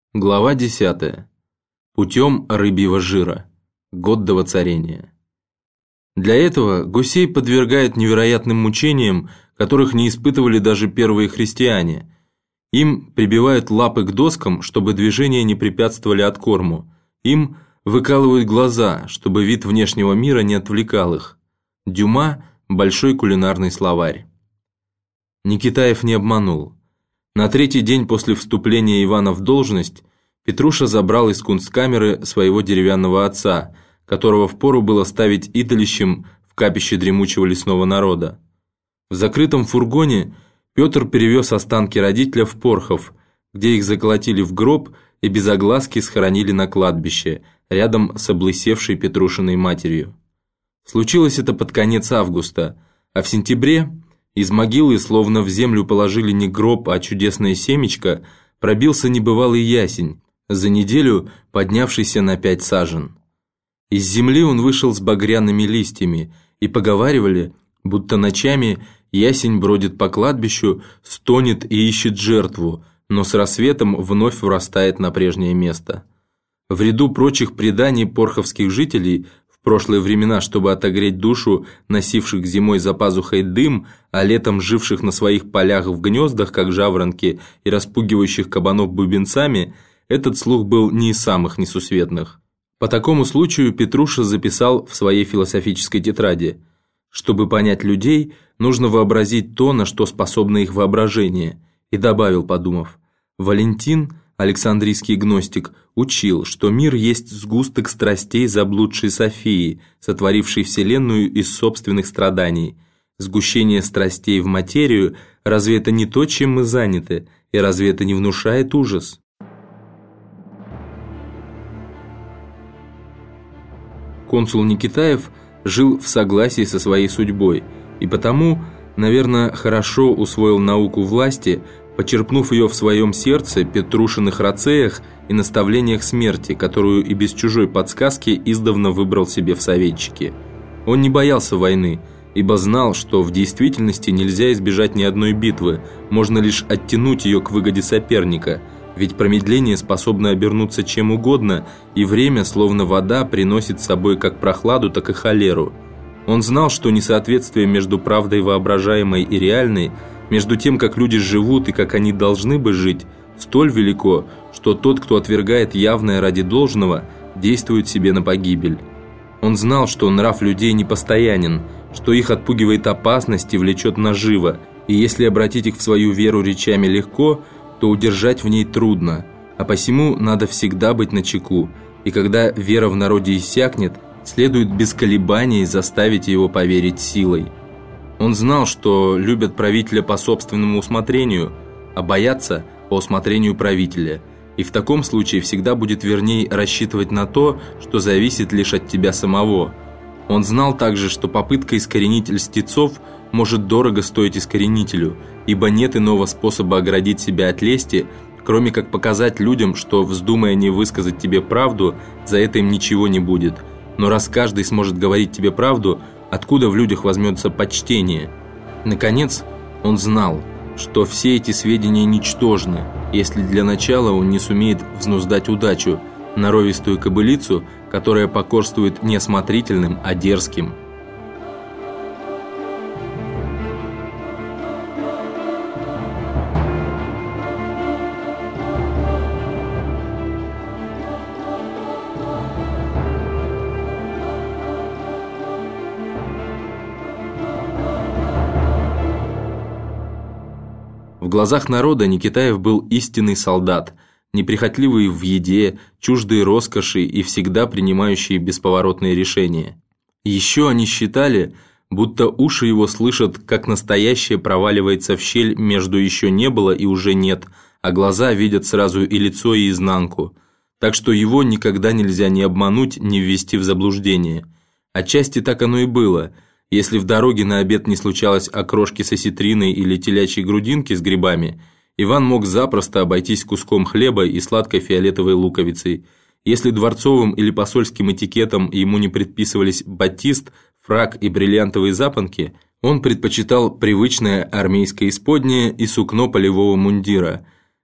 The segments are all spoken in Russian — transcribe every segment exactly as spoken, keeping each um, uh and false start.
Глава десятая. Путем рыбьего жира. Год до воцарения. Для этого гусей подвергают невероятным мучениям, которых не испытывали даже первые христиане. Им прибивают лапы к доскам, чтобы движения не препятствовали откорму. Им выкалывают глаза, чтобы вид внешнего мира не отвлекал их. Дюма – большой кулинарный словарь. Никитаев не обманул. На третий день после вступления Ивана в должность Петруша забрал из кунсткамеры своего деревянного отца, которого впору было ставить идолищем в капище дремучего лесного народа. В закрытом фургоне Петр перевез останки родителя в Порхов, где их заколотили в гроб и без огласки схоронили на кладбище, рядом с облысевшей Петрушиной матерью. Случилось это под конец августа, а в сентябре из могилы, словно в землю положили не гроб, а чудесное семечко, пробился небывалый ясень, за неделю поднявшийся на пять сажен. Из земли он вышел с багряными листьями, и поговаривали, будто ночами ясень бродит по кладбищу, стонет и ищет жертву, но с рассветом вновь врастает на прежнее место. В ряду прочих преданий порховских жителей в прошлые времена, чтобы отогреть душу носивших зимой за пазухой дым, а летом живших на своих полях в гнездах, как жаворонки, и распугивающих кабанов бубенцами, этот слух был не из самых несусветных. По такому случаю Петруша записал в своей философической тетради: «Чтобы понять людей, нужно вообразить то, на что способно их воображение», и добавил, подумав: «Валентин, Александрийский гностик, учил, что мир есть сгусток страстей заблудшей Софии, сотворившей вселенную из собственных страданий. Сгущение страстей в материю, разве это не то, чем мы заняты, и разве это не внушает ужас?» Консул Никитаев жил в согласии со своей судьбой, и потому, наверное, хорошо усвоил науку власти, почерпнув ее в своем сердце, Петрушиных рацеях и наставлениях смерти, которую и без чужой подсказки издавна выбрал себе в советчики. Он не боялся войны, ибо знал, что в действительности нельзя избежать ни одной битвы, можно лишь оттянуть ее к выгоде соперника, ведь промедление способно обернуться чем угодно, и время, словно вода, приносит с собой как прохладу, так и холеру. Он знал, что несоответствие между правдой воображаемой и реальной, между тем, как люди живут и как они должны бы жить, столь велико, что тот, кто отвергает явное ради должного, действует себе на погибель. Он знал, что нрав людей непостоянен, что их отпугивает опасность и влечет наживо, и если обратить их в свою веру речами легко, то удержать в ней трудно, а посему надо всегда быть начеку, и когда вера в народе иссякнет, следует без колебаний заставить его поверить силой. Он знал, что любят правителя по собственному усмотрению, а боятся по усмотрению правителя, и в таком случае всегда будет верней рассчитывать на то, что зависит лишь от тебя самого. Он знал также, что попытка искоренить льстецов может дорого стоить искоренителю, ибо нет иного способа оградить себя от лести, кроме как показать людям, что, вздумая не высказать тебе правду, за это им ничего не будет. Но раз каждый сможет говорить тебе правду, откуда в людях возьмется почтение? Наконец, он знал, что все эти сведения ничтожны, если для начала он не сумеет взнуздать удачу, норовистую кобылицу, которая покорствует не осмотрительным, а дерзким. В глазах народа Никитаев был истинный солдат, неприхотливый в еде, чуждый роскоши и всегда принимающий бесповоротные решения. Еще они считали, будто уши его слышат, как настоящее проваливается в щель между «еще не было» и «уже нет», а глаза видят сразу и лицо, и изнанку. Так что его никогда нельзя ни обмануть, ни ввести в заблуждение. Отчасти так оно и было. Если в дороге на обед не случалось окрошки с осетриной или телячьей грудинки с грибами, Иван мог запросто обойтись куском хлеба и сладкой фиолетовой луковицей. Если дворцовым или посольским этикетом ему не предписывались батист, фрак и бриллиантовые запонки, он предпочитал привычное армейское исподнее и сукно полевого мундира.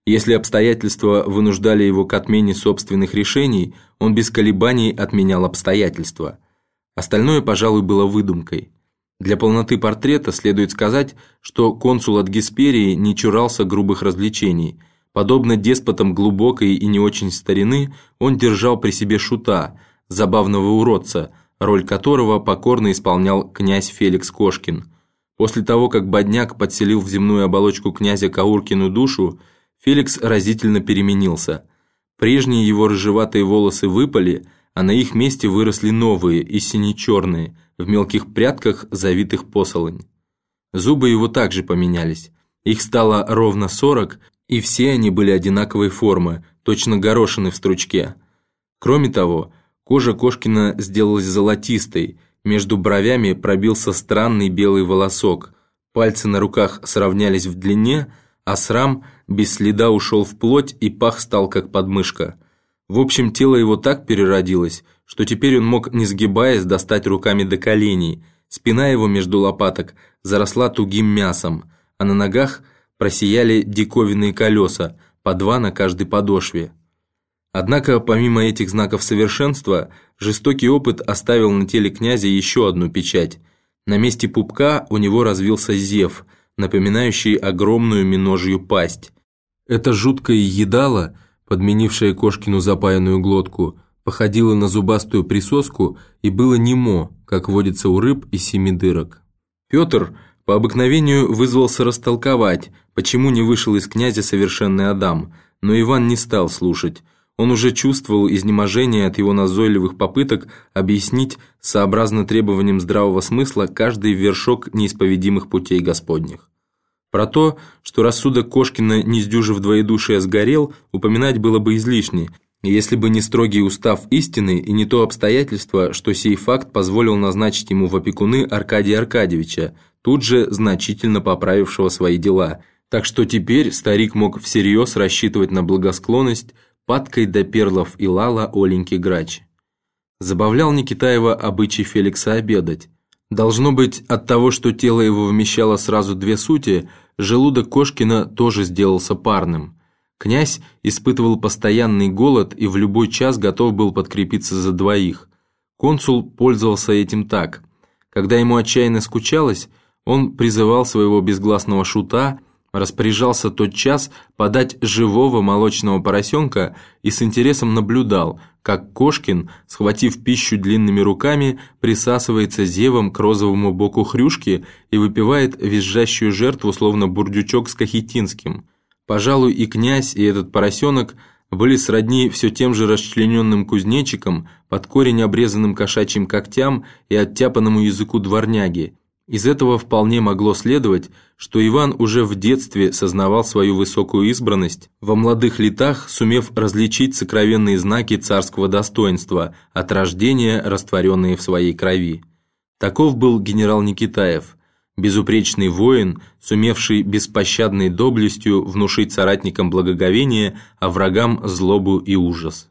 Если обстоятельства вынуждали его к отмене собственных решений, он без колебаний отменял обстоятельства. Остальное, пожалуй, было выдумкой. Для полноты портрета следует сказать, что консул от Гесперии не чурался грубых развлечений. Подобно деспотам глубокой и не очень старины, он держал при себе шута, забавного уродца, роль которого покорно исполнял князь Феликс Кошкин. После того, как бедняк подселил в земную оболочку князя Кауркину душу, Феликс разительно переменился. Прежние его рыжеватые волосы выпали, а на их месте выросли новые, и сине-черные, в мелких прядках, завитых посолонь. Зубы его также поменялись. Их стало ровно сорок, и все они были одинаковой формы, точно горошины в стручке. Кроме того, кожа Кошкина сделалась золотистой, между бровями пробился странный белый волосок, пальцы на руках сравнялись в длине, а срам без следа ушел в плоть и пах стал как подмышка. В общем, тело его так переродилось, что теперь он мог, не сгибаясь, достать руками до коленей, спина его между лопаток заросла тугим мясом, а на ногах просияли диковинные колеса, по два на каждой подошве. Однако, помимо этих знаков совершенства, жестокий опыт оставил на теле князя еще одну печать. На месте пупка у него развился зев, напоминающий огромную миножью пасть. Это жуткое едало, подменившее Кошкину запаянную глотку, походило на зубастую присоску и было немо, как водится у рыб из семи дырок. Петр по обыкновению вызвался растолковать, почему не вышел из князя совершенный Адам, но Иван не стал слушать. Он уже чувствовал изнеможение от его назойливых попыток объяснить, сообразно требованиям здравого смысла, каждый вершок неисповедимых путей Господних. Про то, что рассудок Кошкина, не сдюжив двоедушия, сгорел, упоминать было бы излишне, если бы не строгий устав истины и не то обстоятельство, что сей факт позволил назначить ему в опекуны Аркадия Аркадьевича, тут же значительно поправившего свои дела, так что теперь старик мог всерьез рассчитывать на благосклонность падкой до перлов и лала Оленьки Грач. Забавлял Никитаева обычай Феликса обедать. Должно быть, от того, что тело его вмещало сразу две сути, желудок Кошкина тоже сделался парным. Князь испытывал постоянный голод и в любой час готов был подкрепиться за двоих. Консул пользовался этим так. Когда ему отчаянно скучалось, он призывал своего безгласного шута, распоряжался тотчас подать живого молочного поросенка и с интересом наблюдал, как Кошкин, схватив пищу длинными руками, присасывается зевом к розовому боку хрюшки и выпивает визжащую жертву, словно бурдючок с Кахетинским. Пожалуй, и князь, и этот поросенок были сродни все тем же расчлененным кузнечикам, под корень обрезанным кошачьим когтям и оттяпанному языку дворняги. Из этого вполне могло следовать, что Иван уже в детстве сознавал свою высокую избранность, во молодых летах сумев различить сокровенные знаки царского достоинства, от рождения растворенные в своей крови. Таков был генерал Никитаев, безупречный воин, сумевший беспощадной доблестью внушить соратникам благоговение, а врагам злобу и ужас.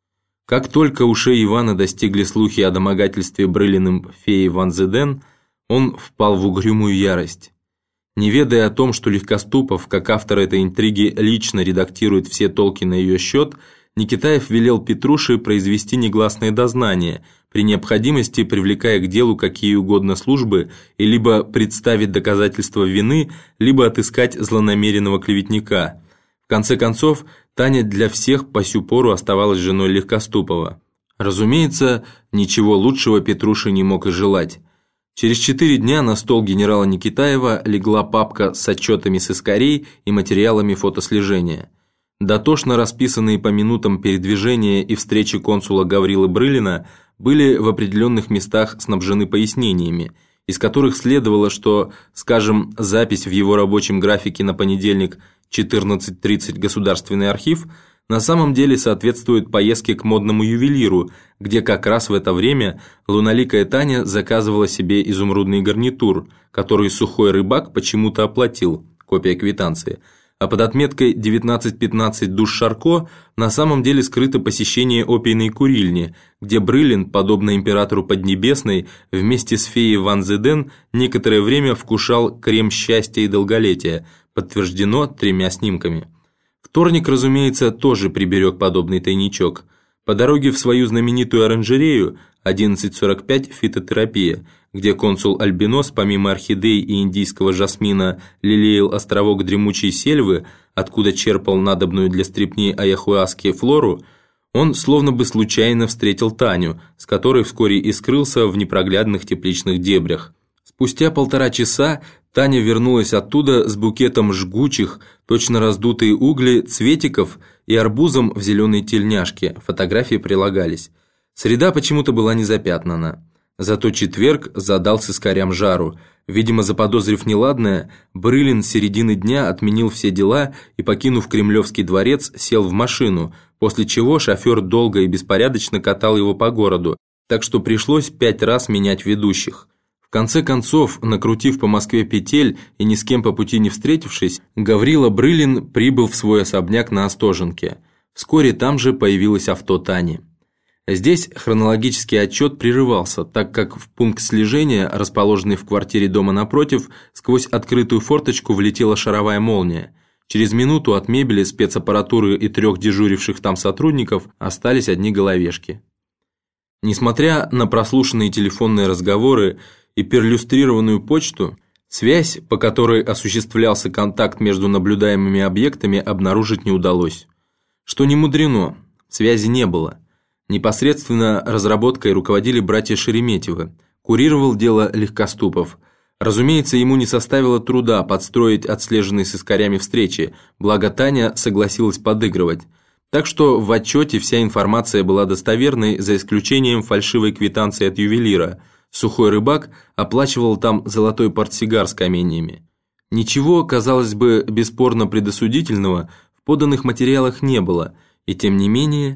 Как только ушей Ивана достигли слухи о домогательстве Брылиным феи Ван Зеден, он впал в угрюмую ярость. Не ведая о том, что Легкоступов, как автор этой интриги, лично редактирует все толки на ее счет, Никитаев велел Петруше произвести негласное дознание, при необходимости привлекая к делу какие угодно службы и либо представить доказательства вины, либо отыскать злонамеренного клеветника. В конце концов, Таня для всех по сю пору оставалась женой Легкоступова. Разумеется, ничего лучшего Петруше не мог и желать. Через четыре дня на стол генерала Никитаева легла папка с отчетами сыскарей и материалами фотослежения. Дотошно расписанные по минутам передвижения и встречи консула Гаврилы Брылина были в определенных местах снабжены пояснениями, из которых следовало, что, скажем, запись в его рабочем графике на понедельник четырнадцать тридцать Государственный архив на самом деле соответствует поездке к модному ювелиру, где как раз в это время луналикая Таня заказывала себе изумрудный гарнитур, который сухой рыбак почему-то оплатил, копия квитанции, а под отметкой девятнадцать пятнадцать душ Шарко на самом деле скрыто посещение опийной курильни, где Брылин, подобно императору Поднебесной, вместе с феей Ван Зеден некоторое время вкушал крем счастья и долголетия, подтверждено тремя снимками. В Вторник, разумеется, тоже приберег подобный тайничок. По дороге в свою знаменитую оранжерею одиннадцать сорок пять фитотерапия, где консул Альбинос помимо орхидей и индийского жасмина лелеял островок дремучей сельвы, откуда черпал надобную для стрепни аяхуаски флору, он словно бы случайно встретил Таню, с которой вскоре и скрылся в непроглядных тепличных дебрях. Спустя полтора часа Таня вернулась оттуда с букетом жгучих, точно раздутые угли, цветиков и арбузом в зеленой тельняшке, фотографии прилагались. Среда почему-то была не запятнана. Зато четверг задался скорям жару. Видимо, заподозрив неладное, Брылин с середины дня отменил все дела и, покинув Кремлевский дворец, сел в машину, после чего шофер долго и беспорядочно катал его по городу, так что пришлось пять раз менять ведущих. В конце концов, накрутив по Москве петель и ни с кем по пути не встретившись, Гаврила Брылин прибыл в свой особняк на Остоженке. Вскоре там же появилось авто Тани. Здесь хронологический отчет прерывался, так как в пункт слежения, расположенный в квартире дома напротив, сквозь открытую форточку влетела шаровая молния. Через минуту от мебели, спецаппаратуры и трех дежуривших там сотрудников остались одни головешки. Несмотря на прослушанные телефонные разговоры и перлюстрированную почту, связь, по которой осуществлялся контакт между наблюдаемыми объектами, обнаружить не удалось. Что не мудрено, связи не было. Непосредственно разработкой руководили братья Шереметьевы, курировал дело Легкоступов. Разумеется, ему не составило труда подстроить отслеженные с искорями встречи, благо Таня согласилась подыгрывать. Так что в отчете вся информация была достоверной, за исключением фальшивой квитанции от ювелира. Сухой рыбак оплачивал там золотой портсигар с каменьями. Ничего, казалось бы, бесспорно предосудительного в поданных материалах не было, и тем не менее...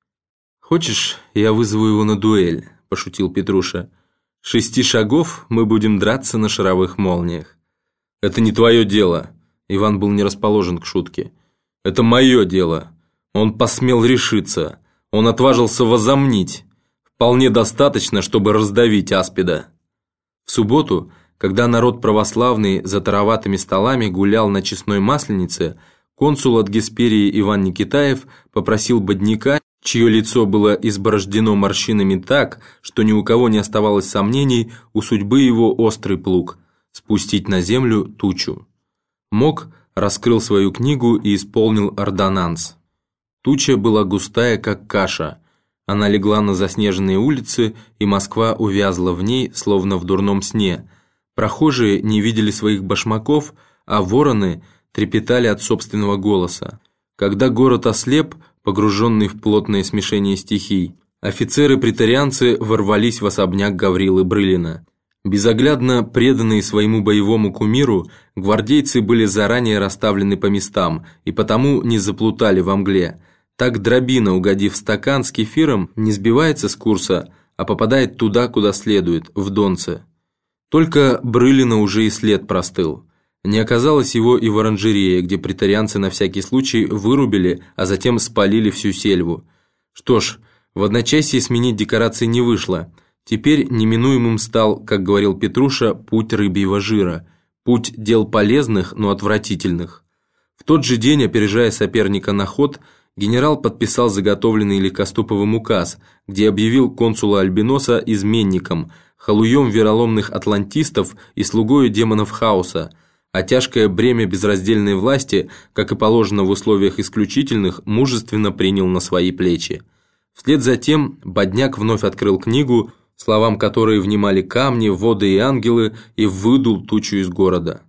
«Хочешь, я вызову его на дуэль?» – пошутил Петруша. «Шести шагов мы будем драться на шаровых молниях». «Это не твое дело», – Иван был не расположен к шутке. «Это мое дело. Он посмел решиться. Он отважился возомнить. Вполне достаточно, чтобы раздавить аспида». В субботу, когда народ православный за тароватыми столами гулял на честной масленице, консул от Гесперии Иван Никитаев попросил бодника, чье лицо было изборождено морщинами так, что ни у кого не оставалось сомнений, у судьбы его острый плуг, спустить на землю тучу. Мок раскрыл свою книгу и исполнил ордонанс. Туча была густая, как каша. Она легла на заснеженные улицы, и Москва увязла в ней, словно в дурном сне. Прохожие не видели своих башмаков, а вороны трепетали от собственного голоса. Когда город ослеп, погруженный в плотное смешение стихий, офицеры-претарианцы ворвались в особняк Гаврилы Брылина. Безоглядно преданные своему боевому кумиру, гвардейцы были заранее расставлены по местам и потому не заплутали во мгле. Так дробина, угодив в стакан с кефиром, не сбивается с курса, а попадает туда, куда следует, в донце. Только Брылина уже и след простыл. Не оказалось его и в оранжерее, где претарианцы на всякий случай вырубили, а затем спалили всю сельву. Что ж, в одночасье сменить декорации не вышло. Теперь неминуемым стал, как говорил Петруша, путь рыбьего жира. Путь дел полезных, но отвратительных. В тот же день, опережая соперника на ход, генерал подписал заготовленный Легкоступовым указ, где объявил консула Альбиноса изменником, халуем вероломных атлантистов и слугою демонов хаоса, а тяжкое бремя безраздельной власти, как и положено в условиях исключительных, мужественно принял на свои плечи. Вслед за тем Бодняк вновь открыл книгу, словам которой внимали камни, воды и ангелы, и выдул тучу из города.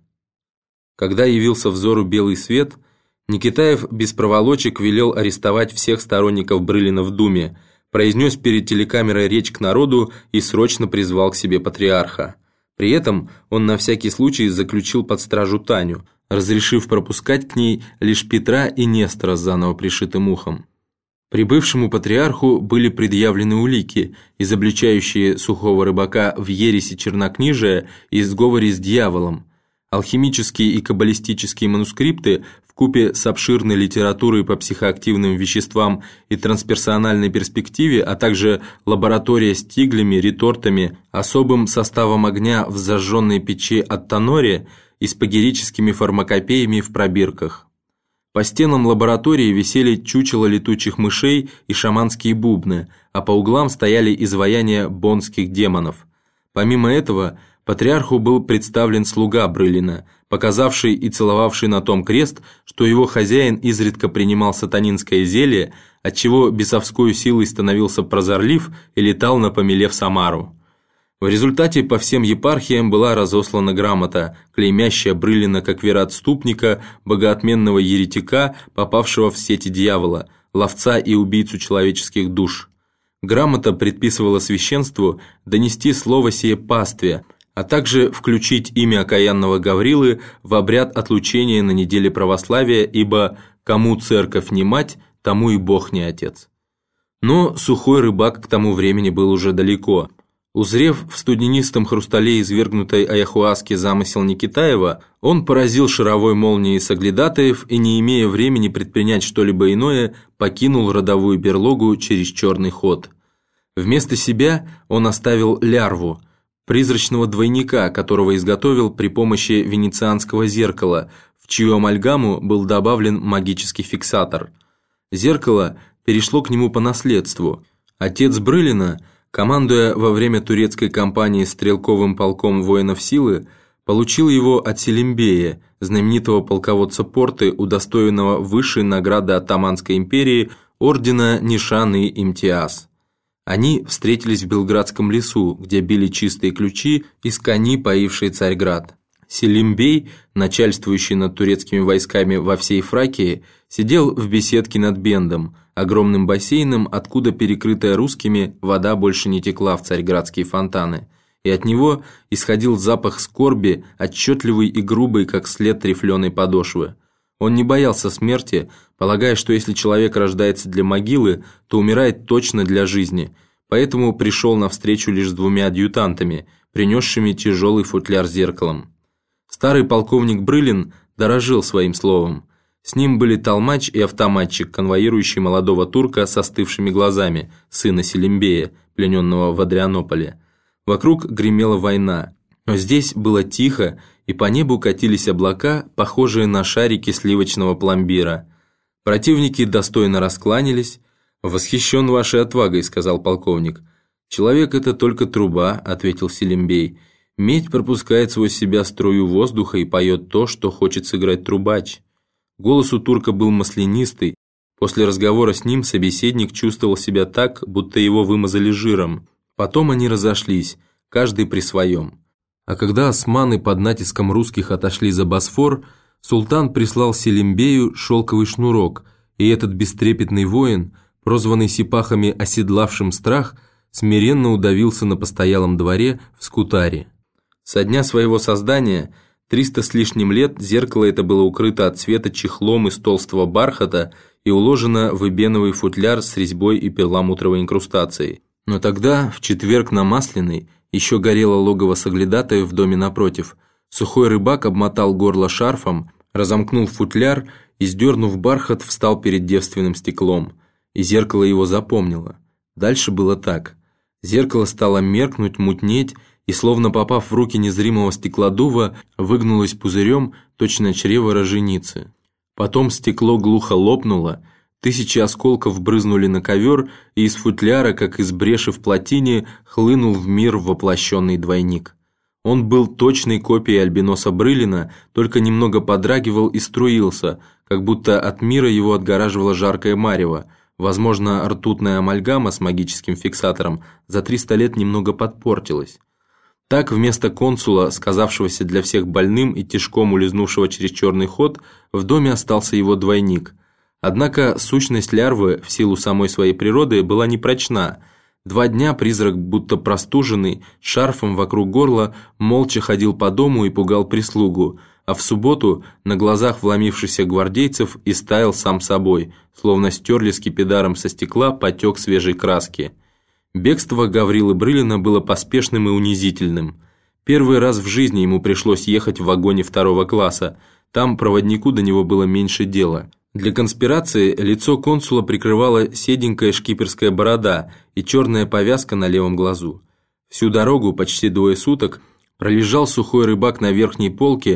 Когда явился взору белый свет, Никитаев без проволочек велел арестовать всех сторонников Брылина в Думе, произнес перед телекамерой речь к народу и срочно призвал к себе патриарха. При этом он на всякий случай заключил под стражу Таню, разрешив пропускать к ней лишь Петра и Нестора с заново пришитым ухом. Прибывшему патриарху были предъявлены улики, изобличающие сухого рыбака в ереси чернокнижия и сговоре с дьяволом. Алхимические и каббалистические манускрипты вкупе с обширной литературой по психоактивным веществам и трансперсональной перспективе, а также лаборатория с тиглями, ретортами, особым составом огня в зажженной печи от Тоноре и спагерическими фармакопеями в пробирках. По стенам лаборатории висели чучела летучих мышей и шаманские бубны, а по углам стояли изваяния боннских демонов. Помимо этого, патриарху был представлен слуга Брылина, показавший и целовавший на том крест, что его хозяин изредка принимал сатанинское зелье, отчего бесовской силой становился прозорлив и летал на помеле в Самару. В результате по всем епархиям была разослана грамота, клеймящая Брылина как вероотступника, богоотменного еретика, попавшего в сети дьявола, ловца и убийцу человеческих душ. Грамота предписывала священству донести слово сие пастве, а также включить имя окаянного Гаврилы в обряд отлучения на неделе православия, ибо «кому церковь не мать, тому и Бог не отец». Но сухой рыбак к тому времени был уже далеко. Узрев в студенистом хрустале извергнутой аяхуаски замысел Никитаева, он поразил шаровой молнией соглядатаев и, не имея времени предпринять что-либо иное, покинул родовую берлогу через черный ход. Вместо себя он оставил лярву, призрачного двойника, которого изготовил при помощи венецианского зеркала, в чью амальгаму был добавлен магический фиксатор. Зеркало перешло к нему по наследству. Отец Брылина, командуя во время турецкой кампании стрелковым полком воинов силы, получил его от Селимбея, знаменитого полководца Порты, удостоенного высшей награды Оттоманской империи ордена Нишан-и-Имтиаз. Они встретились в Белградском лесу, где били чистые ключи из кони, поившие Царьград. Селимбей, начальствующий над турецкими войсками во всей Фракии, сидел в беседке над Бендом, огромным бассейном, откуда, перекрытая русскими, вода больше не текла в царьградские фонтаны, и от него исходил запах скорби, отчетливый и грубый, как след трефленой подошвы. Он не боялся смерти, полагая, что если человек рождается для могилы, то умирает точно для жизни, поэтому пришел навстречу лишь с двумя адъютантами, принесшими тяжелый футляр с зеркалом. Старый полковник Брылин дорожил своим словом. С ним были толмач и автоматчик, конвоирующий молодого турка с остывшими глазами, сына Селимбея, плененного в Адрианополе. Вокруг гремела война, но здесь было тихо, и по небу катились облака, похожие на шарики сливочного пломбира. Противники достойно раскланялись. «Восхищен вашей отвагой», — сказал полковник. «Человек — это только труба», — ответил Селимбей. «Медь пропускает сквозь себя струю воздуха и поет то, что хочет сыграть трубач». Голос у турка был маслянистый. После разговора с ним собеседник чувствовал себя так, будто его вымазали жиром. Потом они разошлись, каждый при своем. А когда османы под натиском русских отошли за Босфор, султан прислал Селимбею шелковый шнурок, и этот бестрепетный воин, прозванный сипахами оседлавшим страх, смиренно удавился на постоялом дворе в Скутаре. Со дня своего создания, триста с лишним лет, зеркало это было укрыто от света чехлом из толстого бархата и уложено в эбеновый футляр с резьбой и перламутровой инкрустацией. Но тогда, в четверг на Масляной, еще горело логово соглядатаев в доме напротив. Сухой рыбак обмотал горло шарфом, разомкнул футляр и, сдернув бархат, встал перед девственным стеклом. И зеркало его запомнило. Дальше было так. Зеркало стало меркнуть, мутнеть, и, словно попав в руки незримого стеклодува, выгнулось пузырем, точно чрево роженицы. Потом стекло глухо лопнуло, тысячи осколков брызнули на ковер, и из футляра, как из бреши в плотине, хлынул в мир воплощенный двойник. Он был точной копией альбиноса Брылина, только немного подрагивал и струился, как будто от мира его отгораживало жаркое марево. Возможно, ртутная амальгама с магическим фиксатором за триста лет немного подпортилась. Так, вместо консула, сказавшегося для всех больным и тишком улизнувшего через черный ход, в доме остался его двойник. Однако сущность лярвы, в силу самой своей природы, была непрочна. Два дня призрак, будто простуженный, шарфом вокруг горла, молча ходил по дому и пугал прислугу, а в субботу на глазах вломившихся гвардейцев истаял сам собой, словно стерли скипидаром со стекла потек свежей краски. Бегство Гаврилы Брылина было поспешным и унизительным. Первый раз в жизни ему пришлось ехать в вагоне второго класса, там проводнику до него было меньше дела. Для конспирации лицо консула прикрывала седенькая шкиперская борода и черная повязка на левом глазу. Всю дорогу, почти двое суток, пролежал сухой рыбак на верхней полке,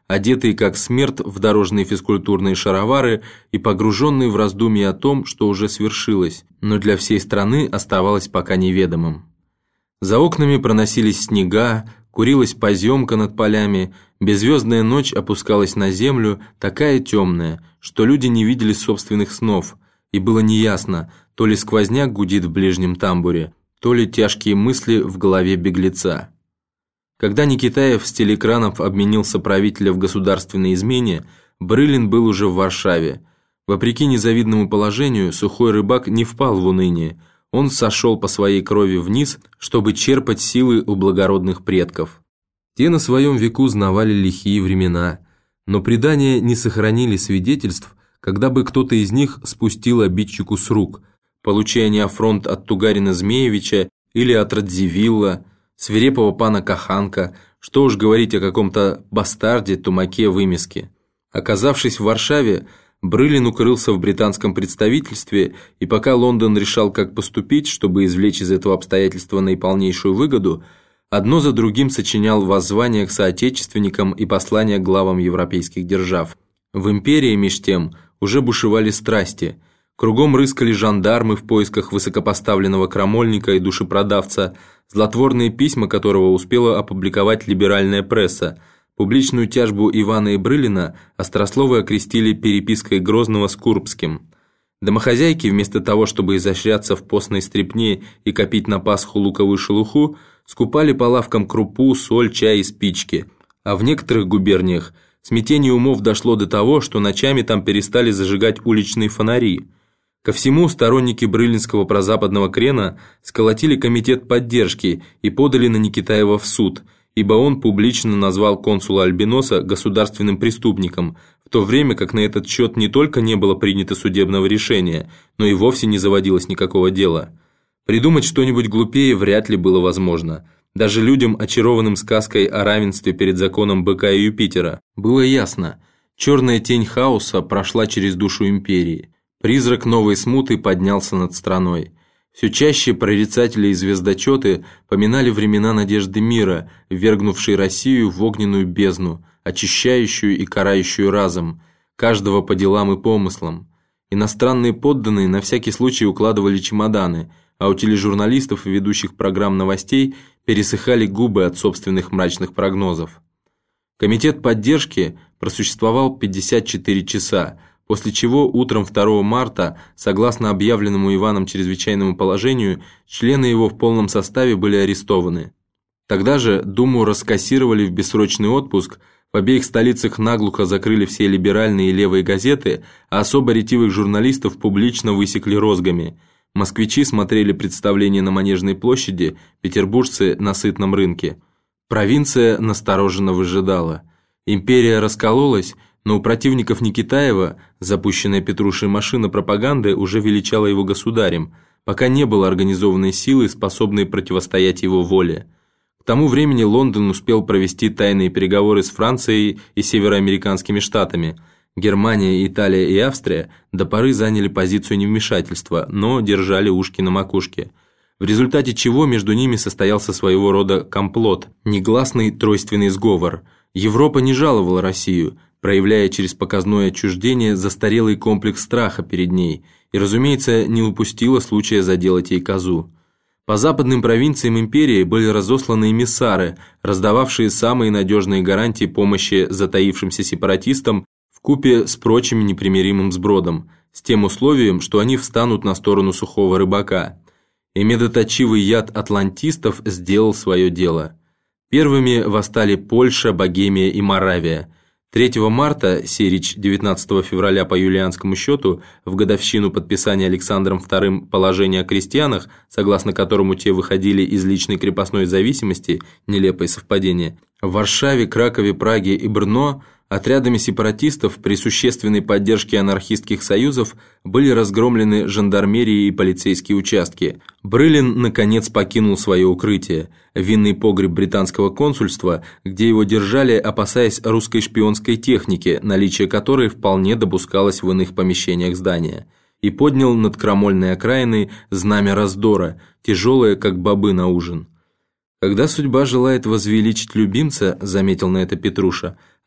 одетые как смерть в дорожные физкультурные шаровары и погруженные в раздумья о том, что уже свершилось, но для всей страны оставалось пока неведомым. За окнами проносились снега, курилась поземка над полями, беззвездная ночь опускалась на землю, такая темная, что люди не видели собственных снов, и было неясно, то ли сквозняк гудит в ближнем тамбуре, то ли тяжкие мысли в голове беглеца. Когда Никитаев с телеэкранов обменил соправителя в государственной измене, Брылин был уже в Варшаве. Вопреки незавидному положению, сухой рыбак не впал в уныние. Он сошел по своей крови вниз, чтобы черпать силы у благородных предков. Те на своем веку знавали лихие времена, но предания не сохранили свидетельств, когда бы кто-то из них спустил обидчику с рук, получая не афронт от Тугарина Змеевича или от Радзивилла, свирепого пана Каханка, что уж говорить о каком-то бастарде, тумаке, вымеске. Оказавшись в Варшаве, Брылин укрылся в британском представительстве, и пока Лондон решал, как поступить, чтобы извлечь из этого обстоятельства наиполнейшую выгоду, одно за другим сочинял воззвания к соотечественникам и послания к главам европейских держав. В империи, меж тем, уже бушевали страсти. Кругом рыскали жандармы в поисках высокопоставленного крамольника и душепродавца, злотворные письма которого успела опубликовать либеральная пресса. Публичную тяжбу Ивана и Брылина острословы окрестили перепиской Грозного с Курбским. Домохозяйки, вместо того, чтобы изощряться в постной стряпне и копить на Пасху луковую шелуху, скупали по лавкам крупу, соль, чай и спички. А в некоторых губерниях смятение умов дошло до того, что ночами там перестали зажигать уличные фонари. Ко всему сторонники брылинского прозападного крена сколотили комитет поддержки и подали на Никитаева в суд, ибо он публично назвал консула Альбиноса государственным преступником, в то время как на этот счет не только не было принято судебного решения, но и вовсе не заводилось никакого дела. Придумать что-нибудь глупее вряд ли было возможно. Даже людям, очарованным сказкой о равенстве перед законом быка и Юпитера, было ясно, черная тень хаоса прошла через душу империи. Призрак новой смуты поднялся над страной. Все чаще прорицатели и звездочеты поминали времена надежды мира, ввергнувшей Россию в огненную бездну, очищающую и карающую разом, каждого по делам и помыслам. Иностранные подданные на всякий случай укладывали чемоданы, а у тележурналистов и ведущих программ новостей пересыхали губы от собственных мрачных прогнозов. Комитет поддержки просуществовал пятьдесят четыре часа, после чего утром второго марта, согласно объявленному Иваном чрезвычайному положению, члены его в полном составе были арестованы. Тогда же Думу раскассировали в бессрочный отпуск, в обеих столицах наглухо закрыли все либеральные и левые газеты, а особо ретивых журналистов публично высекли розгами. Москвичи смотрели представления на Манежной площади, петербуржцы на Сытном рынке. Провинция настороженно выжидала. Империя раскололась, но у противников Никитаева запущенная Петрушей машина пропаганды уже величала его государем, пока не было организованной силы, способной противостоять его воле. К тому времени Лондон успел провести тайные переговоры с Францией и североамериканскими штатами. Германия, Италия и Австрия до поры заняли позицию невмешательства, но держали ушки на макушке, в результате чего между ними состоялся своего рода комплот, негласный тройственный сговор. Европа не жаловала Россию, проявляя через показное отчуждение застарелый комплекс страха перед ней, и, разумеется, не упустила случая заделать ей козу. По западным провинциям империи были разосланы эмиссары, раздававшие самые надежные гарантии помощи затаившимся сепаратистам вкупе с прочим непримиримым сбродом, с тем условием, что они встанут на сторону сухого рыбака. И медоточивый яд атлантистов сделал свое дело. Первыми восстали Польша, Богемия и Моравия. третьего марта, сирич девятнадцатого февраля по юлианскому счету, в годовщину подписания Александром вторым положения о крестьянах, согласно которому те выходили из личной крепостной зависимости, нелепое совпадение, в Варшаве, Кракове, Праге и Брно отрядами сепаратистов при существенной поддержке анархистских союзов были разгромлены жандармерии и полицейские участки. Брылин, наконец, покинул свое укрытие, винный погреб британского консульства, где его держали, опасаясь русской шпионской техники, наличие которой вполне допускалось в иных помещениях здания, и поднял над крамольной окраиной знамя раздора, тяжелое, как бобы на ужин. «Когда судьба желает возвеличить любимца, — заметил на это Петруша, —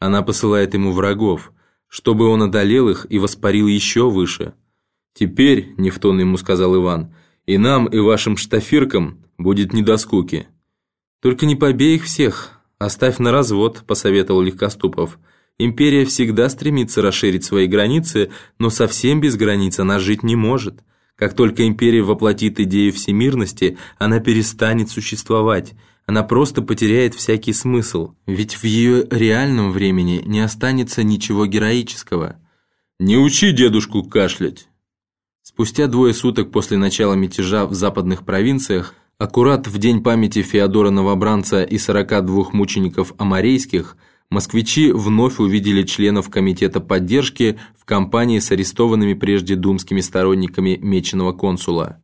она посылает ему врагов, чтобы он одолел их и воспарил еще выше. Теперь, не в тон ему сказал Иван, и нам, и вашим штафиркам будет не до скуки. Только не побей их всех, оставь на развод, посоветовал Легкоступов. Империя всегда стремится расширить свои границы, но совсем без границ она жить не может. Как только империя воплотит идею всемирности, она перестанет существовать. Она просто потеряет всякий смысл, ведь в ее реальном времени не останется ничего героического. «Не учи дедушку кашлять!» Спустя двое суток после начала мятежа в западных провинциях, аккурат в день памяти Феодора Новобранца и сорока двух мучеников аморейских, москвичи вновь увидели членов комитета поддержки в компании с арестованными прежде думскими сторонниками меченого консула.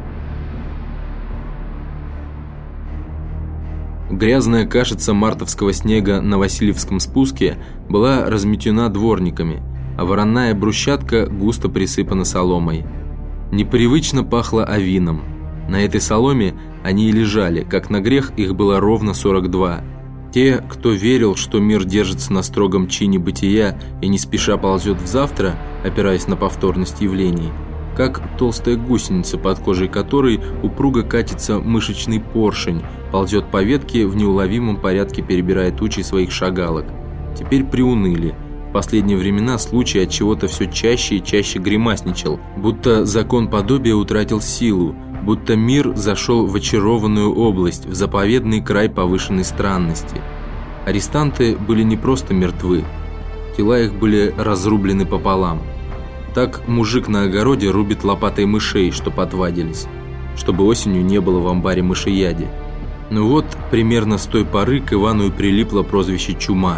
Грязная кашица мартовского снега на Васильевском спуске была разметена дворниками, а воронная брусчатка густо присыпана соломой. Непривычно пахло авином. На этой соломе они и лежали, как на грех их было ровно сорок два. Те, кто верил, что мир держится на строгом чине бытия и не спеша ползет в завтра, опираясь на повторность явлений, как толстая гусеница, под кожей которой упруго катится мышечный поршень, ползет по ветке в неуловимом порядке, перебирая тучи своих шагалок, теперь приуныли. В последние времена случай от чего-то все чаще и чаще гримасничал, будто закон подобия утратил силу, будто мир зашел в очарованную область, в заповедный край повышенной странности. Арестанты были не просто мертвы, тела их были разрублены пополам. Так мужик на огороде рубит лопатой мышей, что подвадились, чтобы осенью не было в амбаре мышеяди. Ну вот, примерно с той поры к Ивану и прилипло прозвище «Чума».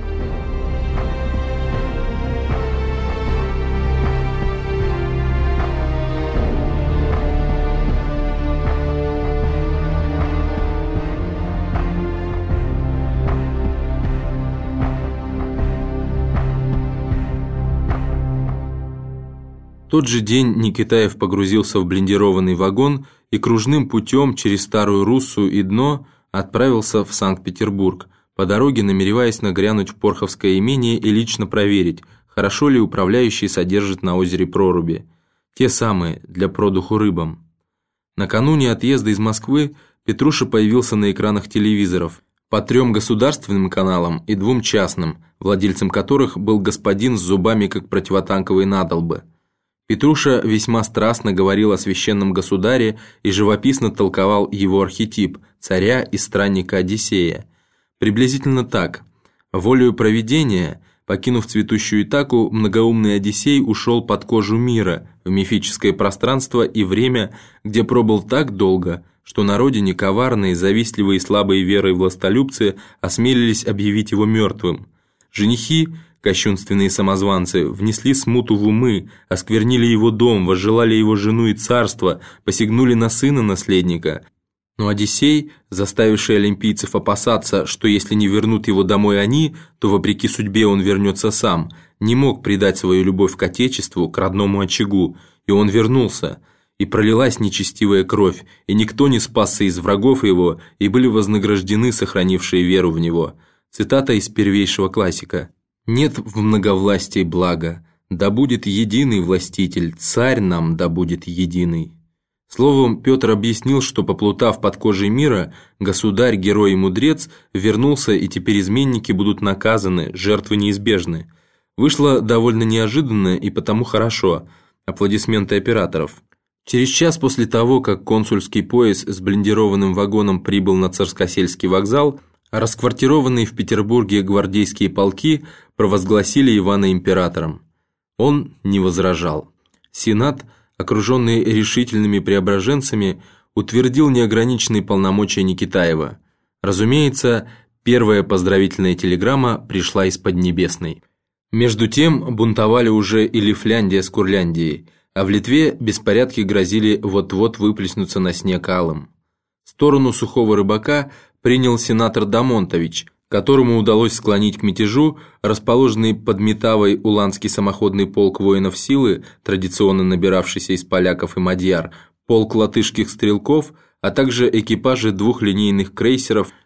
В тот же день Никитаев погрузился в блиндированный вагон и кружным путем через Старую Руссу и Дно отправился в Санкт-Петербург, по дороге намереваясь нагрянуть в Порховское имение и лично проверить, хорошо ли управляющий содержит на озере проруби. Те самые, для продуху рыбам. Накануне отъезда из Москвы Петруша появился на экранах телевизоров, по трем государственным каналам и двум частным, владельцем которых был господин с зубами, как противотанковые надолбы. Петруша весьма страстно говорил о священном государе и живописно толковал его архетип – царя и странника Одиссея. Приблизительно так. Волею провидения, покинув цветущую Итаку, многоумный Одиссей ушел под кожу мира, в мифическое пространство и время, где пробыл так долго, что на родине коварные, завистливые и слабые верой властолюбцы осмелились объявить его мертвым. Женихи, кощунственные самозванцы, внесли смуту в умы, осквернили его дом, возжелали его жену и царство, посягнули на сына наследника. Но Одиссей, заставивший олимпийцев опасаться, что если не вернут его домой они, то вопреки судьбе он вернется сам, не мог предать свою любовь к отечеству, к родному очагу, и он вернулся. И пролилась нечестивая кровь, и никто не спасся из врагов его, и были вознаграждены сохранившие веру в него. Цитата из первейшего классика. «Нет в многовластии блага, да будет единый властитель, царь нам да будет единый». Словом, Петр объяснил, что, поплутав под кожей мира, государь, герой и мудрец вернулся, и теперь изменники будут наказаны, жертвы неизбежны. Вышло довольно неожиданно и потому хорошо. Аплодисменты операторов. Через час после того, как консульский поезд с блиндированным вагоном прибыл на Царскосельский вокзал, расквартированные в Петербурге гвардейские полки провозгласили Ивана императором. Он не возражал. Сенат, окруженный решительными преображенцами, утвердил неограниченные полномочия Никитаева. Разумеется, первая поздравительная телеграмма пришла из Поднебесной. Между тем бунтовали уже и Лифляндия с Курляндией, а в Литве беспорядки грозили вот-вот выплеснуться на снег алым. Сторону сухого рыбака принял сенатор Домонтович, которому удалось склонить к мятежу расположенный под Метавой Уланский самоходный полк воинов силы, традиционно набиравшийся из поляков и мадьяр, полк латышских стрелков, а также экипажи двух линейных крейсеров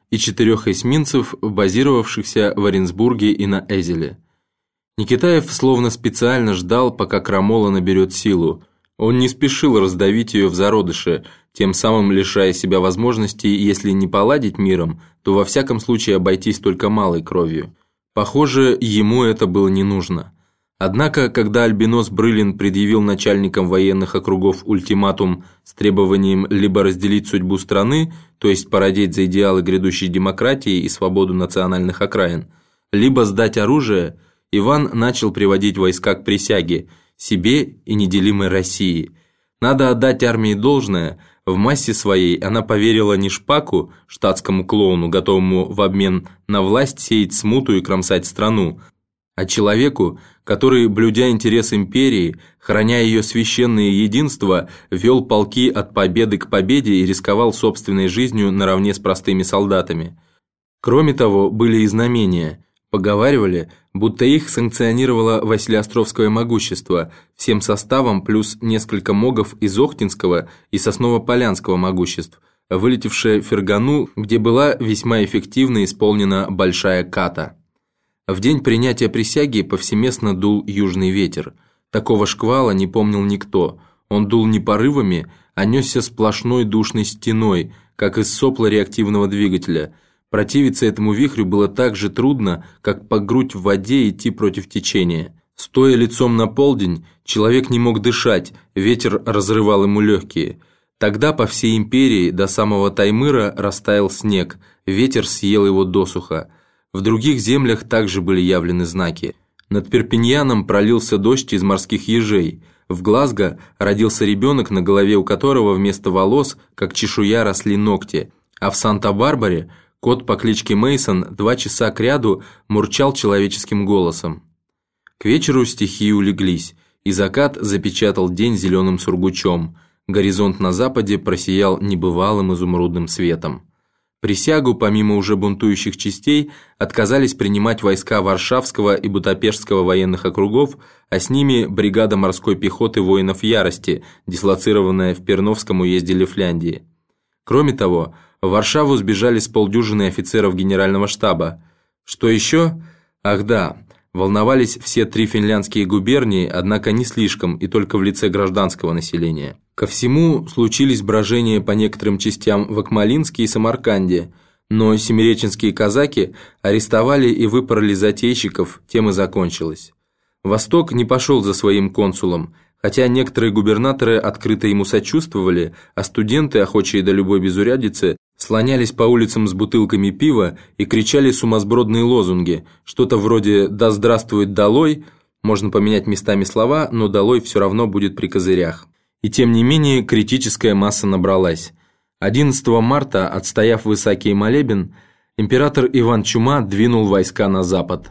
и четырех эсминцев, базировавшихся в Оренсбурге и на Эзеле. Никитаев словно специально ждал, пока крамола наберет силу. Он не спешил раздавить ее в зародыше, тем самым лишая себя возможности, если не поладить миром, то во всяком случае обойтись только малой кровью. Похоже, ему это было не нужно. Однако, когда Альбинос Брылин предъявил начальникам военных округов ультиматум с требованием либо разделить судьбу страны, то есть породеть за идеалы грядущей демократии и свободу национальных окраин, либо сдать оружие, Иван начал приводить войска к присяге себе и неделимой России. Надо отдать армии должное, в массе своей она поверила не Шпаку, штатскому клоуну, готовому в обмен на власть сеять смуту и кромсать страну, а человеку, который, блюдя интерес империи, храня ее священное единство, вел полки от победы к победе и рисковал собственной жизнью наравне с простыми солдатами. Кроме того, были и знамения. Поговаривали, будто их санкционировало Василеостровское могущество всем составом плюс несколько могов из Охтинского и Сосново-Полянского могуществ, вылетевшее в Фергану, где была весьма эффективно исполнена Большая Ката. В день принятия присяги повсеместно дул южный ветер. Такого шквала не помнил никто. Он дул не порывами, а несся сплошной душной стеной, как из сопла реактивного двигателя. Противиться этому вихрю было так же трудно, как по грудь в воде идти против течения. Стоя лицом на полдень, человек не мог дышать, ветер разрывал ему легкие. Тогда по всей империи до самого Таймыра растаял снег, ветер съел его досуха. В других землях также были явлены знаки. Над Перпиньяном пролился дождь из морских ежей. В Глазго родился ребенок, на голове у которого вместо волос, как чешуя, росли ногти. А в Санта-Барбаре кот по кличке Мейсон два часа кряду мурчал человеческим голосом. К вечеру стихии улеглись, и закат запечатал день зеленым сургучом. Горизонт на западе просиял небывалым изумрудным светом. Присягу, помимо уже бунтующих частей, отказались принимать войска Варшавского и Будапештского военных округов, а с ними бригада морской пехоты воинов ярости, дислоцированная в Перновском уезде Лифляндии. Кроме того, в Варшаву сбежали с полдюжины офицеров генерального штаба. Что еще? Ах да, волновались все три финляндские губернии, однако не слишком, и только в лице гражданского населения. Ко всему случились брожения по некоторым частям в Акмолинске и Самарканде, но семиреченские казаки арестовали и выпороли затейщиков, тем и закончилось. Восток не пошел за своим консулом, хотя некоторые губернаторы открыто ему сочувствовали, а студенты, охочие до любой безурядицы, слонялись по улицам с бутылками пива и кричали сумасбродные лозунги, что-то вроде «Да здравствует долой», можно поменять местами слова, но долой все равно будет при козырях. И тем не менее критическая масса набралась. одиннадцатого марта, отстояв в Исаакии молебен, император Иван Чума двинул войска на запад.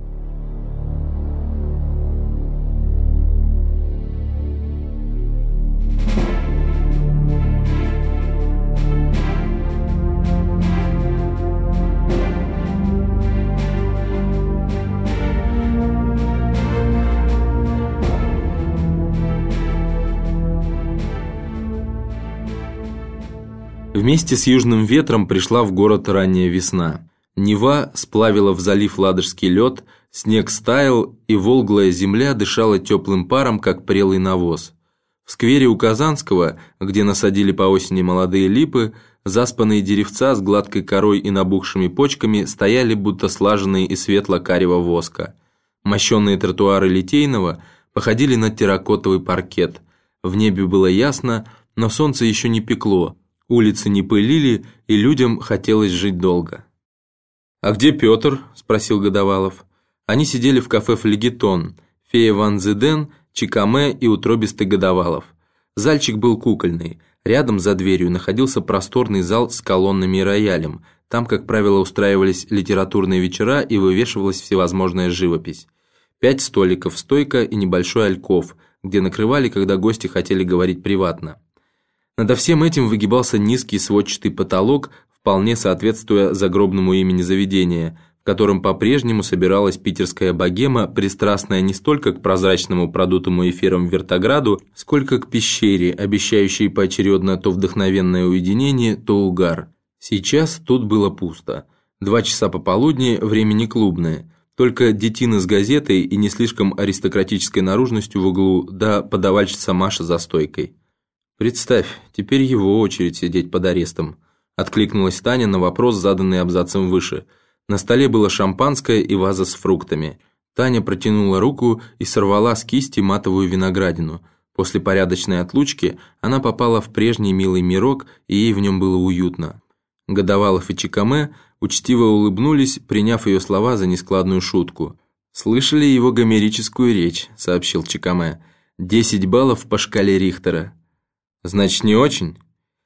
Вместе с южным ветром пришла в город ранняя весна. Нева сплавила в залив ладожский лед, снег стаял, и волглая земля дышала теплым паром, как прелый навоз. В сквере у Казанского, где насадили по осени молодые липы, заспанные деревца с гладкой корой и набухшими почками стояли будто слаженные из светло-карего воска. Мощенные тротуары Литейного походили на терракотовый паркет. В небе было ясно, но солнце еще не пекло. Улицы не пылили, и людям хотелось жить долго. «А где Петр?» – спросил Годовалов. Они сидели в кафе «Флегетон», Фея ван Зеден, Чикаме и утробистый Годовалов. Зальчик был кукольный. Рядом, за дверью, находился просторный зал с колоннами и роялем. Там, как правило, устраивались литературные вечера и вывешивалась всевозможная живопись. Пять столиков, стойка и небольшой альков, где накрывали, когда гости хотели говорить приватно. Надо всем этим выгибался низкий сводчатый потолок, вполне соответствуя загробному имени заведения, в котором по-прежнему собиралась питерская богема, пристрастная не столько к прозрачному продутому эфиром Вертограду, сколько к пещере, обещающей поочередно то вдохновенное уединение, то угар. Сейчас тут было пусто. Два часа пополудни, время не клубное. Только детина с газетой и не слишком аристократической наружностью в углу, да подавальщица Маша за стойкой. «Представь, теперь его очередь сидеть под арестом», – откликнулась Таня на вопрос, заданный абзацем выше. На столе было шампанское и ваза с фруктами. Таня протянула руку и сорвала с кисти матовую виноградину. После порядочной отлучки она попала в прежний милый мирок, и ей в нем было уютно. Годовалов и Чикаме учтиво улыбнулись, приняв ее слова за нескладную шутку. «Слышали его гомерическую речь», – сообщил Чикаме. «Десять баллов по шкале Рихтера». «Значит, не очень?»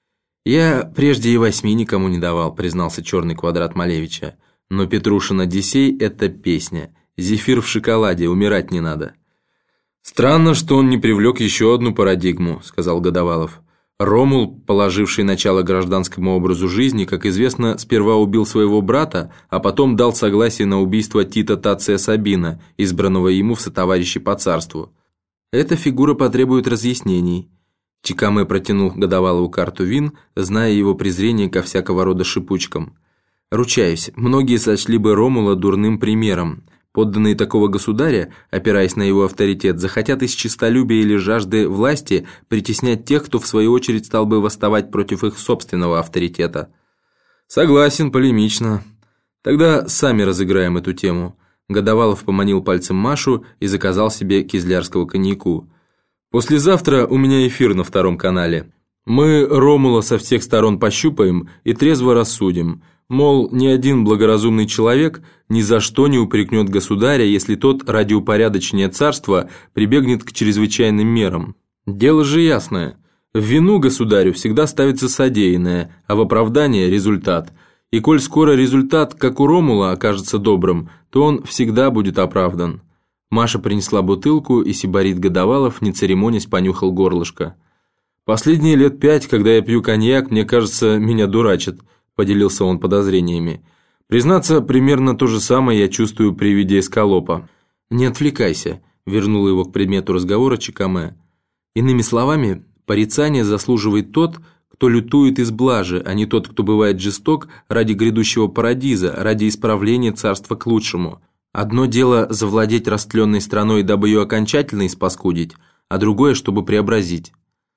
«Я прежде и восьми никому не давал», – признался черный квадрат Малевича. «Но Петрушин Одиссей – это песня. Зефир в шоколаде, умирать не надо». «Странно, что он не привлек еще одну парадигму», – сказал Годовалов. «Ромул, положивший начало гражданскому образу жизни, как известно, сперва убил своего брата, а потом дал согласие на убийство Тита Тация Сабина, избранного ему в сотоварищи по царству. Эта фигура потребует разъяснений». Чикаме протянул Годовалову карту вин, зная его презрение ко всякого рода шипучкам. «Ручаюсь, многие сочли бы Ромула дурным примером. Подданные такого государя, опираясь на его авторитет, захотят из честолюбия или жажды власти притеснять тех, кто в свою очередь стал бы восставать против их собственного авторитета». «Согласен, полемично. Тогда сами разыграем эту тему». Годовалов поманил пальцем Машу и заказал себе кизлярского коньяку. «Послезавтра у меня эфир на втором канале. Мы Ромула со всех сторон пощупаем и трезво рассудим. Мол, ни один благоразумный человек ни за что не упрекнет государя, если тот ради упорядочения царства прибегнет к чрезвычайным мерам. Дело же ясное. В вину государю всегда ставится содеянное, а в оправдание – результат. И коль скоро результат, как у Ромула, окажется добрым, то он всегда будет оправдан». Маша принесла бутылку, и сибарит Годовалов, не церемонясь, понюхал горлышко. «Последние лет пять, когда я пью коньяк, мне кажется, меня дурачат», – поделился он подозрениями. «Признаться, примерно то же самое я чувствую при виде эскалопа». «Не отвлекайся», – вернул его к предмету разговора Чикаме. «Иными словами, порицание заслуживает тот, кто лютует из блажи, а не тот, кто бывает жесток ради грядущего парадиза, ради исправления царства к лучшему. Одно дело завладеть растленной страной, дабы ее окончательно испаскудить, а другое, чтобы преобразить».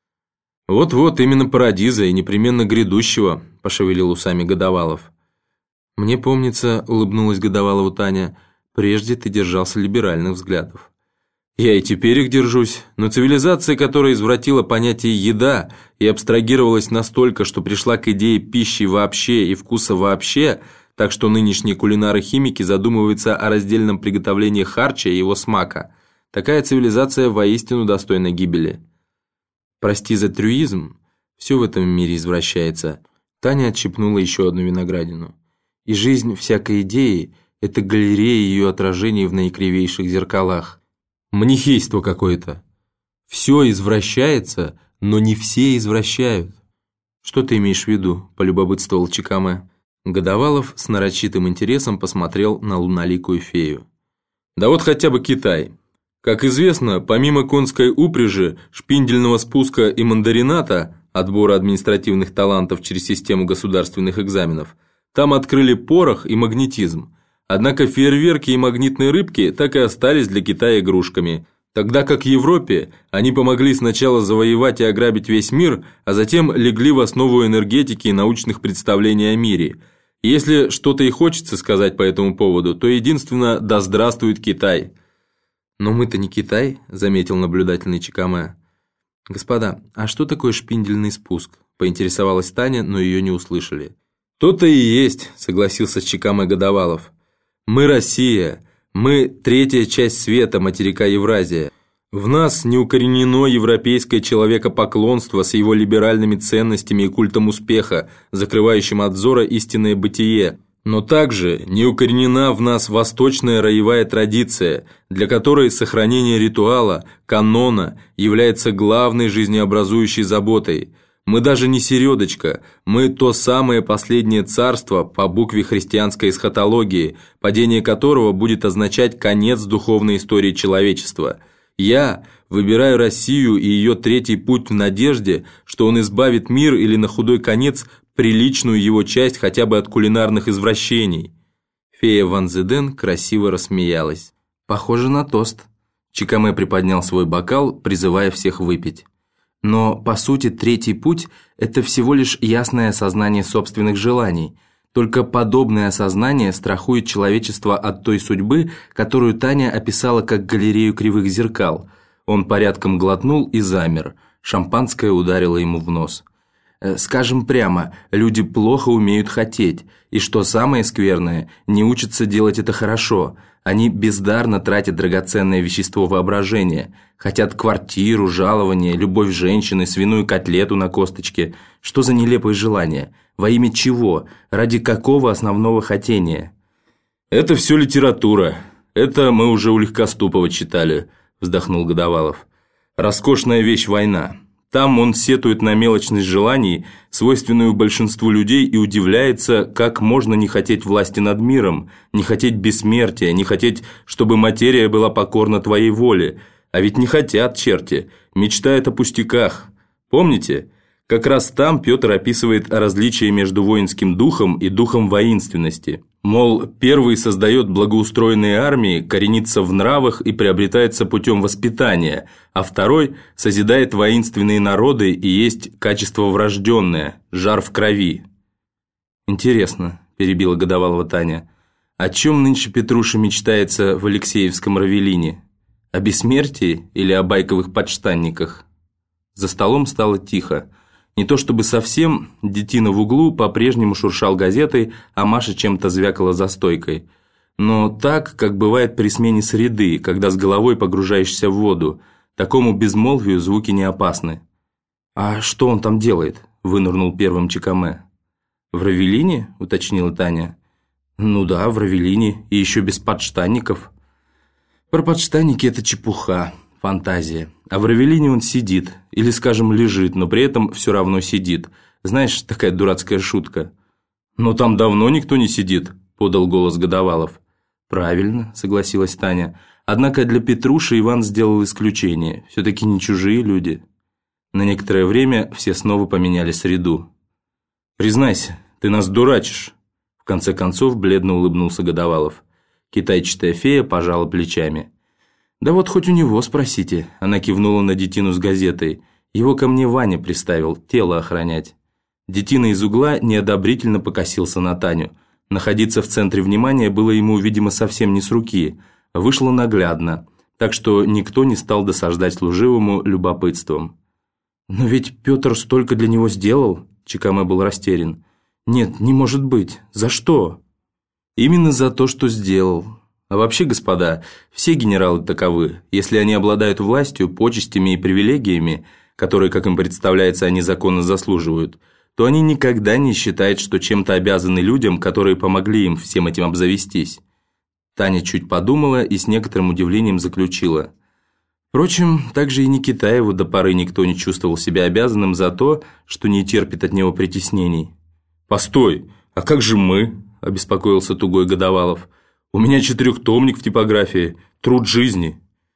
«Вот-вот, именно парадиза и непременно грядущего», – пошевелил усами Годовалов. «Мне помнится», – улыбнулась Годовалову Таня, – «прежде ты держался либеральных взглядов». «Я и теперь их держусь, но цивилизация, которая извратила понятие «еда» и абстрагировалась настолько, что пришла к идее пищи вообще и вкуса вообще, так что нынешние кулинары-химики задумываются о раздельном приготовлении харча и его смака. Такая цивилизация воистину достойна гибели». «Прости за трюизм, все в этом мире извращается». Таня отщипнула еще одну виноградину. «И жизнь всякой идеи – это галерея ее отражений в наикривейших зеркалах. Манихейство какое-то. Все извращается, но не все извращают». «Что ты имеешь в виду?» – полюбопытствовал Чикаме. Годовалов с нарочитым интересом посмотрел на луноликую фею. «Да вот хотя бы Китай. Как известно, помимо конской упряжи, шпиндельного спуска и мандарината, отбора административных талантов через систему государственных экзаменов, там открыли порох и магнетизм. Однако фейерверки и магнитные рыбки так и остались для Китая игрушками, тогда как Европе они помогли сначала завоевать и ограбить весь мир, а затем легли в основу энергетики и научных представлений о мире. И если что-то и хочется сказать по этому поводу, то единственно «да здравствует Китай». «Но мы-то не Китай», – заметил наблюдательный Чикаме. «Господа, а что такое шпиндельный спуск?» – поинтересовалась Таня, но ее не услышали. «То-то и есть», – согласился с Чикаме Годовалов. «Мы Россия, мы третья часть света, материка Евразия. В нас не укоренено европейское человекопоклонство с его либеральными ценностями и культом успеха, закрывающим от взора истинное бытие. Но также не укоренена в нас восточная роевая традиция, для которой сохранение ритуала, канона, является главной жизнеобразующей заботой. Мы даже не середочка, мы то самое последнее царство по букве христианской эсхатологии, падение которого будет означать конец духовной истории человечества. Я выбираю Россию и ее третий путь в надежде, что он избавит мир или на худой конец приличную его часть хотя бы от кулинарных извращений. Фея Ван Зеден красиво рассмеялась. «Похоже на тост». Чикаме приподнял свой бокал, призывая всех выпить. Но, по сути, третий путь – это всего лишь ясное осознание собственных желаний. Только подобное осознание страхует человечество от той судьбы, которую Таня описала как галерею кривых зеркал. Он порядком глотнул и замер. Шампанское ударило ему в нос. Скажем прямо, люди плохо умеют хотеть, и что самое скверное, не учатся делать это хорошо. Они бездарно тратят драгоценное вещество воображения, хотят квартиру, жалование, любовь женщины, свиную котлету на косточке. Что за нелепые желания? Во имя чего? Ради какого основного хотения? «Это все литература. Это мы уже у Легкоступова читали», – вздохнул Годовалов. «Роскошная вещь война. Там он сетует на мелочность желаний, свойственную большинству людей, и удивляется, как можно не хотеть власти над миром, не хотеть бессмертия, не хотеть, чтобы материя была покорна твоей воле. А ведь не хотят черти, мечтают о пустяках. Помните? Как раз там Петр описывает о различии между воинским духом и духом воинственности. Мол, первый создает благоустроенные армии, коренится в нравах и приобретается путем воспитания, а второй созидает воинственные народы и есть качество врожденное, жар в крови. «Интересно», – перебила Годовалова Таня, – «о чем нынче Петруша мечтается в Алексеевском Равелине? О бессмертии или о байковых подштанниках?» За столом стало тихо. Не то чтобы совсем, детина в углу по-прежнему шуршал газетой, а Маша чем-то звякала за стойкой. Но так, как бывает при смене среды, когда с головой погружаешься в воду, такому безмолвию звуки не опасны. «А что он там делает?» – вынырнул первым Чикаме. «В Равелине?» – уточнила Таня. «Ну да, в Равелине, и еще без подштанников». «Про подштанники это чепуха. Фантазия. А в Равелине он сидит, или, скажем, лежит, но при этом все равно сидит. Знаешь, такая дурацкая шутка». «Но там давно никто не сидит», – подал голос Годовалов. «Правильно», – согласилась Таня. «Однако для Петруши Иван сделал исключение. Все-таки не чужие люди». На некоторое время все снова поменяли среду. «Признайся, ты нас дурачишь», – в конце концов бледно улыбнулся Годовалов. Китайчатая фея пожала плечами. «Да вот хоть у него спросите», – она кивнула на детину с газетой. «Его ко мне Ваня приставил, тело охранять». Детина из угла неодобрительно покосился на Таню. Находиться в центре внимания было ему, видимо, совсем не с руки. Вышло наглядно, так что никто не стал досаждать служивому любопытством. «Но ведь Петр столько для него сделал», – Чикаме был растерян. «Нет, не может быть. За что?» «Именно за то, что сделал. А вообще, господа, все генералы таковы. Если они обладают властью, почестями и привилегиями, которые, как им представляется, они законно заслуживают, то они никогда не считают, что чем-то обязаны людям, которые помогли им всем этим обзавестись». Таня чуть подумала и с некоторым удивлением заключила. Впрочем, также и Никитаеву до поры никто не чувствовал себя обязанным за то, что не терпит от него притеснений. «Постой, а как же мы?» – обеспокоился тугой Годовалов. «У меня четырехтомник в типографии, труд жизни».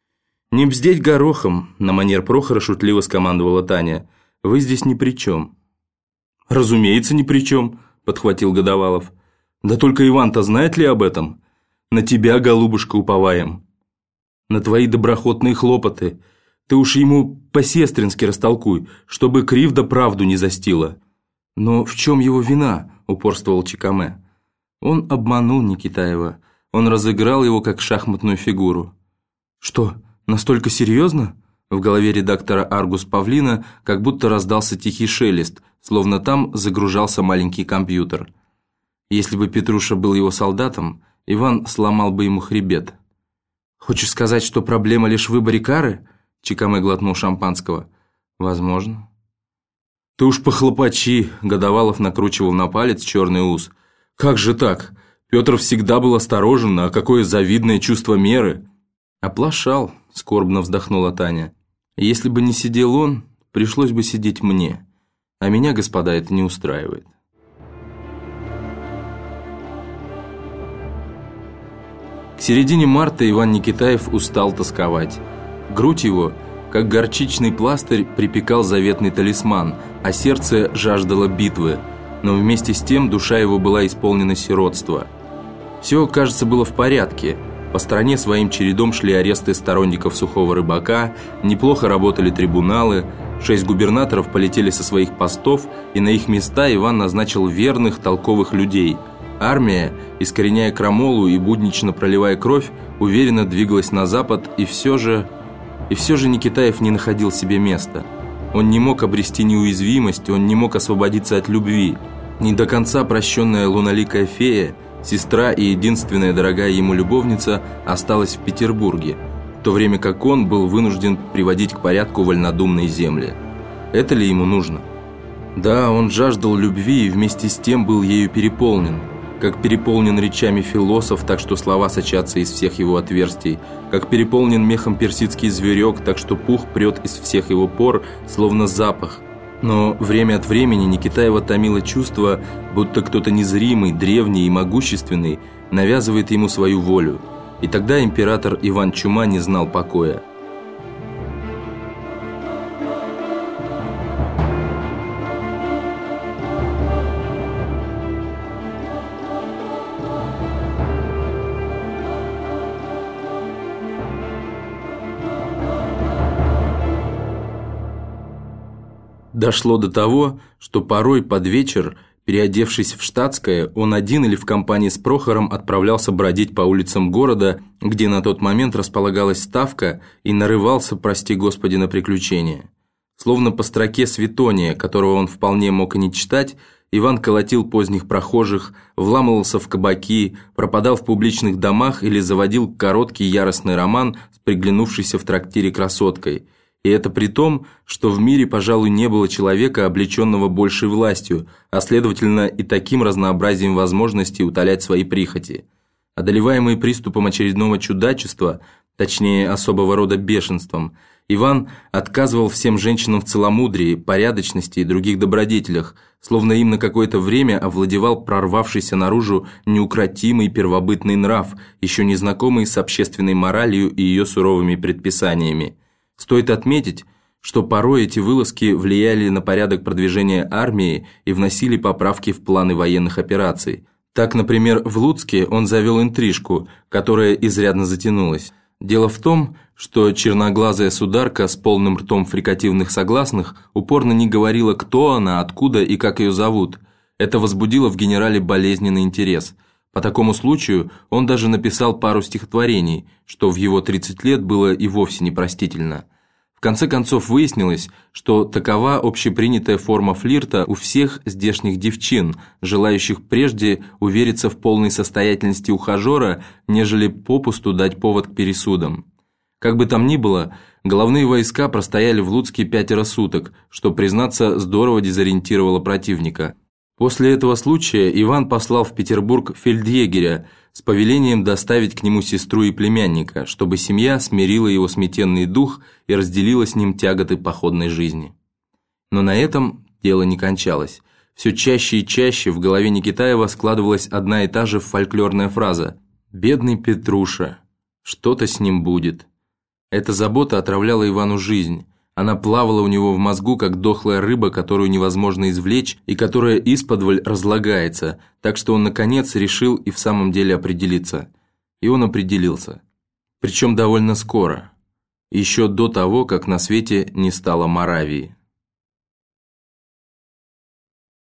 «Не бздеть горохом», – на манер Прохора шутливо скомандовала Таня. «Вы здесь ни при чем». «Разумеется, ни при чем», – подхватил Годовалов. «Да только Иван-то знает ли об этом? На тебя, голубушка, уповаем. На твои доброхотные хлопоты. Ты уж ему по-сестрински растолкуй, чтобы кривда правду не застила». «Но в чем его вина?» – упорствовал Чикаме. Он обманул Никитаева. Он разыграл его как шахматную фигуру. «Что, настолько серьезно?» В голове редактора «Аргус» Павлина как будто раздался тихий шелест, словно там загружался маленький компьютер. Если бы Петруша был его солдатом, Иван сломал бы ему хребет. «Хочешь сказать, что проблема лишь в выборе кары?» Чикаме глотнул шампанского. «Возможно». «Ты уж похлопочи», – Годовалов накручивал на палец черный ус. «Как же так? Петр всегда был осторожен, а какое завидное чувство меры!» «Оплошал», – скорбно вздохнула Таня. «Если бы не сидел он, пришлось бы сидеть мне. А меня, господа, это не устраивает». К середине марта Иван Никитаев устал тосковать. Грудь его, как горчичный пластырь, припекал заветный талисман, а сердце жаждало битвы. но вместе с тем душа его была исполнена сиротства. Все, кажется, было в порядке. По стране своим чередом шли аресты сторонников сухого рыбака, неплохо работали трибуналы, шесть губернаторов полетели со своих постов, и на их места Иван назначил верных, толковых людей. Армия, искореняя крамолу и буднично проливая кровь, уверенно двигалась на запад, и все же... И все же Никитаев не находил себе места. Он не мог обрести неуязвимость, он не мог освободиться от любви. Не до конца прощенная луналикая фея, сестра и единственная дорогая ему любовница, осталась в Петербурге, в то время как он был вынужден приводить к порядку вольнодумные земли. Это ли ему нужно? Да, он жаждал любви и вместе с тем был ею переполнен. Как переполнен речами философ, так что слова сочатся из всех его отверстий, как переполнен мехом персидский зверек, так что пух прет из всех его пор, словно запах. Но время от времени Никитаева томило чувство, будто кто-то незримый, древний и могущественный навязывает ему свою волю. И тогда император Иван Чума не знал покоя. Дошло до того, что порой под вечер, переодевшись в штатское, он один или в компании с Прохором отправлялся бродить по улицам города, где на тот момент располагалась ставка, и нарывался, прости Господи, на приключения. Словно по строке Светония, которого он вполне мог и не читать, Иван колотил поздних прохожих, вламывался в кабаки, пропадал в публичных домах или заводил короткий яростный роман с приглянувшейся в трактире красоткой. И это при том, что в мире, пожалуй, не было человека, облеченного большей властью, а следовательно и таким разнообразием возможностей утолять свои прихоти. Одолеваемый приступом очередного чудачества, точнее особого рода бешенством, Иван отказывал всем женщинам в целомудрии, порядочности и других добродетелях, словно им на какое-то время овладевал прорвавшийся наружу неукротимый первобытный нрав, еще не знакомый с общественной моралью и ее суровыми предписаниями. Стоит отметить, что порой эти вылазки влияли на порядок продвижения армии и вносили поправки в планы военных операций. Так, например, в Луцке он завел интрижку, которая изрядно затянулась. Дело в том, что черноглазая сударка с полным ртом фрикативных согласных упорно не говорила, кто она, откуда и как ее зовут. Это возбудило в генерале болезненный интерес. По такому случаю он даже написал пару стихотворений, что в его тридцать лет было и вовсе непростительно. В конце концов выяснилось, что такова общепринятая форма флирта у всех здешних девчин, желающих прежде увериться в полной состоятельности ухажера, нежели попусту дать повод к пересудам. Как бы там ни было, головные войска простояли в Луцке пятеро суток, что, признаться, здорово дезориентировало противника. После этого случая Иван послал в Петербург фельдъегеря с повелением доставить к нему сестру и племянника, чтобы семья смирила его сметенный дух и разделила с ним тяготы походной жизни. Но на этом дело не кончалось. Все чаще и чаще в голове Никитаева складывалась одна и та же фольклорная фраза «Бедный Петруша, что-то с ним будет». Эта забота отравляла Ивану жизнь. Она плавала у него в мозгу, как дохлая рыба, которую невозможно извлечь и которая исподволь разлагается, так что он, наконец, решил и в самом деле определиться. И он определился. Причем довольно скоро. Еще до того, как на свете не стало Моравии.